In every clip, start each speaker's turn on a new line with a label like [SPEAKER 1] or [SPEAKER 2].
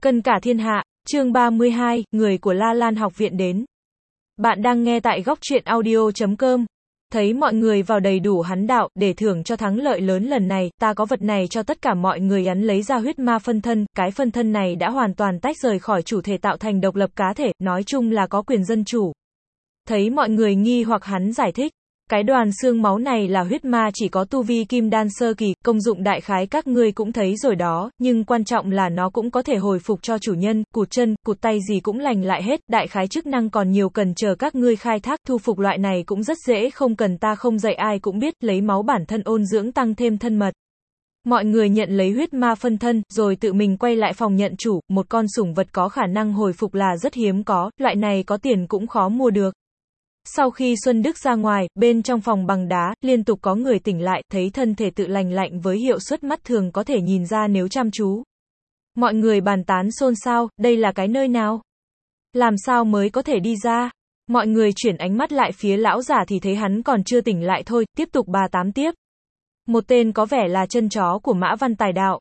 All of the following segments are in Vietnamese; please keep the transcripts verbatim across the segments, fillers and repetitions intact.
[SPEAKER 1] Cân cả thiên hạ, chương ba mươi hai, người của La Lan học viện đến. Bạn đang nghe tại góc truyện audio chấm com. Thấy mọi người vào đầy đủ hắn đạo, để thưởng cho thắng lợi lớn lần này, ta có vật này cho tất cả mọi người. Hắn lấy ra huyết ma phân thân, cái phân thân này đã hoàn toàn tách rời khỏi chủ thể tạo thành độc lập cá thể, nói chung là có quyền dân chủ. Thấy mọi người nghi hoặc hắn giải thích. Cái đoàn xương máu này là huyết ma chỉ có tu vi kim đan sơ kỳ, công dụng đại khái các ngươi cũng thấy rồi đó, nhưng quan trọng là nó cũng có thể hồi phục cho chủ nhân, cụt chân, cụt tay gì cũng lành lại hết, đại khái chức năng còn nhiều cần chờ các ngươi khai thác, thu phục loại này cũng rất dễ, không cần ta không dạy ai cũng biết, lấy máu bản thân ôn dưỡng tăng thêm thân mật. Mọi người nhận lấy huyết ma phân thân, rồi tự mình quay lại phòng nhận chủ, một con sủng vật có khả năng hồi phục là rất hiếm có, loại này có tiền cũng khó mua được. Sau khi Xuân Đức ra ngoài, bên trong phòng bằng đá, liên tục có người tỉnh lại, thấy thân thể tự lành lạnh với hiệu suất mắt thường có thể nhìn ra nếu chăm chú. Mọi người bàn tán xôn xao, đây là cái nơi nào? Làm sao mới có thể đi ra? Mọi người chuyển ánh mắt lại phía lão giả thì thấy hắn còn chưa tỉnh lại thôi, tiếp tục bà tám tiếp. Một tên có vẻ là chân chó của Mã Văn Tài đạo.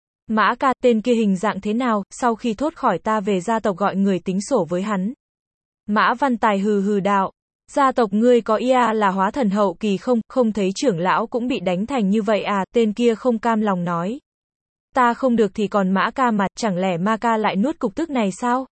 [SPEAKER 1] Mã ca, tên kia hình dạng thế nào, sau khi thoát khỏi ta về gia tộc gọi người tính sổ với hắn. Mã Văn Tài hừ hừ đạo. Gia tộc ngươi có ia là hóa thần hậu kỳ không, không thấy trưởng lão cũng bị đánh thành như vậy à, tên kia không cam lòng nói. Ta không được thì còn Mã ca mà, chẳng lẽ Ma ca lại nuốt cục tức này sao?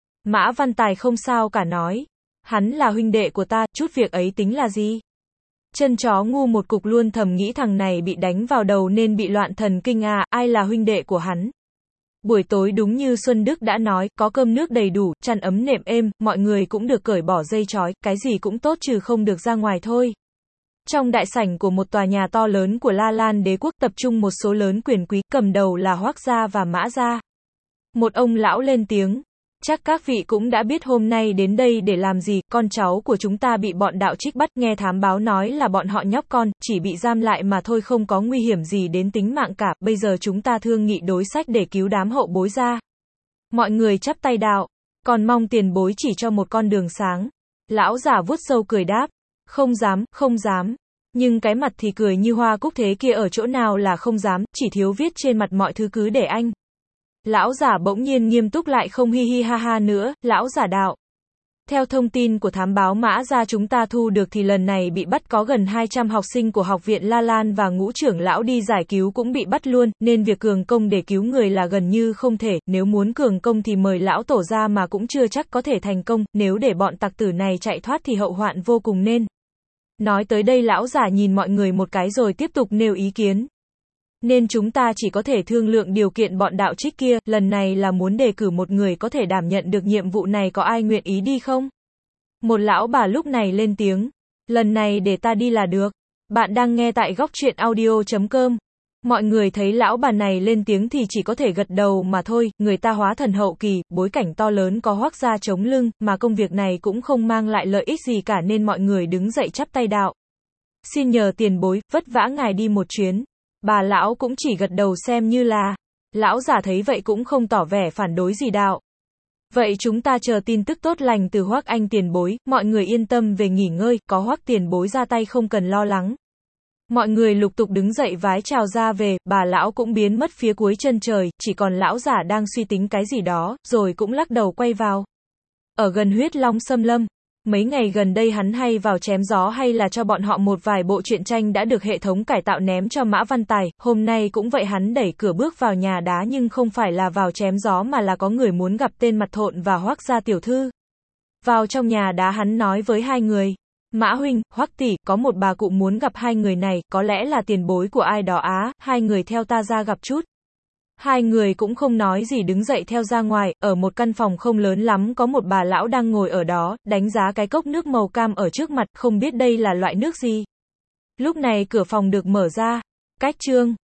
[SPEAKER 1] Mã Văn Tài không sao cả nói. Hắn là huynh đệ của ta, chút việc ấy tính là gì? Chân chó ngu một cục luôn thầm nghĩ thằng này bị đánh vào đầu nên bị loạn thần kinh à, ai là huynh đệ của hắn? Buổi tối đúng như Xuân Đức đã nói, có cơm nước đầy đủ, chăn ấm nệm êm, mọi người cũng được cởi bỏ dây trói, cái gì cũng tốt trừ không được ra ngoài thôi. Trong đại sảnh của một tòa nhà to lớn của La Lan đế quốc tập trung một số lớn quyền quý, cầm đầu là Hoắc gia và Mã gia. Một ông lão lên tiếng. Chắc các vị cũng đã biết hôm nay đến đây để làm gì, con cháu của chúng ta bị bọn đạo trích bắt, nghe thám báo nói là bọn họ nhóc con, chỉ bị giam lại mà thôi không có nguy hiểm gì đến tính mạng cả, bây giờ chúng ta thương nghị đối sách để cứu đám hậu bối ra. Mọi người chắp tay đạo, còn mong tiền bối chỉ cho một con đường sáng. Lão giả vuốt râu cười đáp, không dám, không dám. Nhưng cái mặt thì cười như hoa cúc thế kia ở chỗ nào là không dám, chỉ thiếu viết trên mặt mọi thứ cứ để anh. Lão giả bỗng nhiên nghiêm túc lại không hi hi ha ha nữa, lão giả đạo. Theo thông tin của thám báo Mã gia chúng ta thu được thì lần này bị bắt có gần hai trăm học sinh của học viện La Lan và ngũ trưởng lão đi giải cứu cũng bị bắt luôn, nên việc cường công để cứu người là gần như không thể, nếu muốn cường công thì mời lão tổ ra mà cũng chưa chắc có thể thành công, nếu để bọn tặc tử này chạy thoát thì hậu hoạn vô cùng nên. Nói tới đây lão giả nhìn mọi người một cái rồi tiếp tục nêu ý kiến. Nên chúng ta chỉ có thể thương lượng điều kiện bọn đạo trích kia, lần này là muốn đề cử một người có thể đảm nhận được nhiệm vụ này, có ai nguyện ý đi không? Một lão bà lúc này lên tiếng, lần này để ta đi là được. Bạn đang nghe tại góc truyện audio chấm com. Mọi người thấy lão bà này lên tiếng thì chỉ có thể gật đầu mà thôi, người ta hóa thần hậu kỳ, bối cảnh to lớn có Hoắc gia chống lưng, mà công việc này cũng không mang lại lợi ích gì cả nên mọi người đứng dậy chắp tay đạo. Xin nhờ tiền bối, vất vả ngài đi một chuyến. Bà lão cũng chỉ gật đầu xem như là. Lão giả thấy vậy cũng không tỏ vẻ phản đối gì đạo. Vậy chúng ta chờ tin tức tốt lành từ Hoắc anh tiền bối, mọi người yên tâm về nghỉ ngơi, có Hoắc tiền bối ra tay không cần lo lắng. Mọi người lục tục đứng dậy vái chào ra về, bà lão cũng biến mất phía cuối chân trời, chỉ còn lão giả đang suy tính cái gì đó, rồi cũng lắc đầu quay vào. Ở gần huyết long xâm lâm. Mấy ngày gần đây hắn hay vào chém gió hay là cho bọn họ một vài bộ truyện tranh đã được hệ thống cải tạo ném cho Mã Văn Tài, hôm nay cũng vậy hắn đẩy cửa bước vào nhà đá nhưng không phải là vào chém gió mà là có người muốn gặp tên Mặt Thộn và Hoắc gia tiểu thư. Vào trong nhà đá hắn nói với hai người, Mã huynh, Hoắc tỷ, có một bà cụ muốn gặp hai người này, có lẽ là tiền bối của ai đó á, hai người theo ta ra gặp chút. Hai người cũng không nói gì đứng dậy theo ra ngoài, ở một căn phòng không lớn lắm có một bà lão đang ngồi ở đó, đánh giá cái cốc nước màu cam ở trước mặt, không biết đây là loại nước gì. Lúc này cửa phòng được mở ra. Cách chương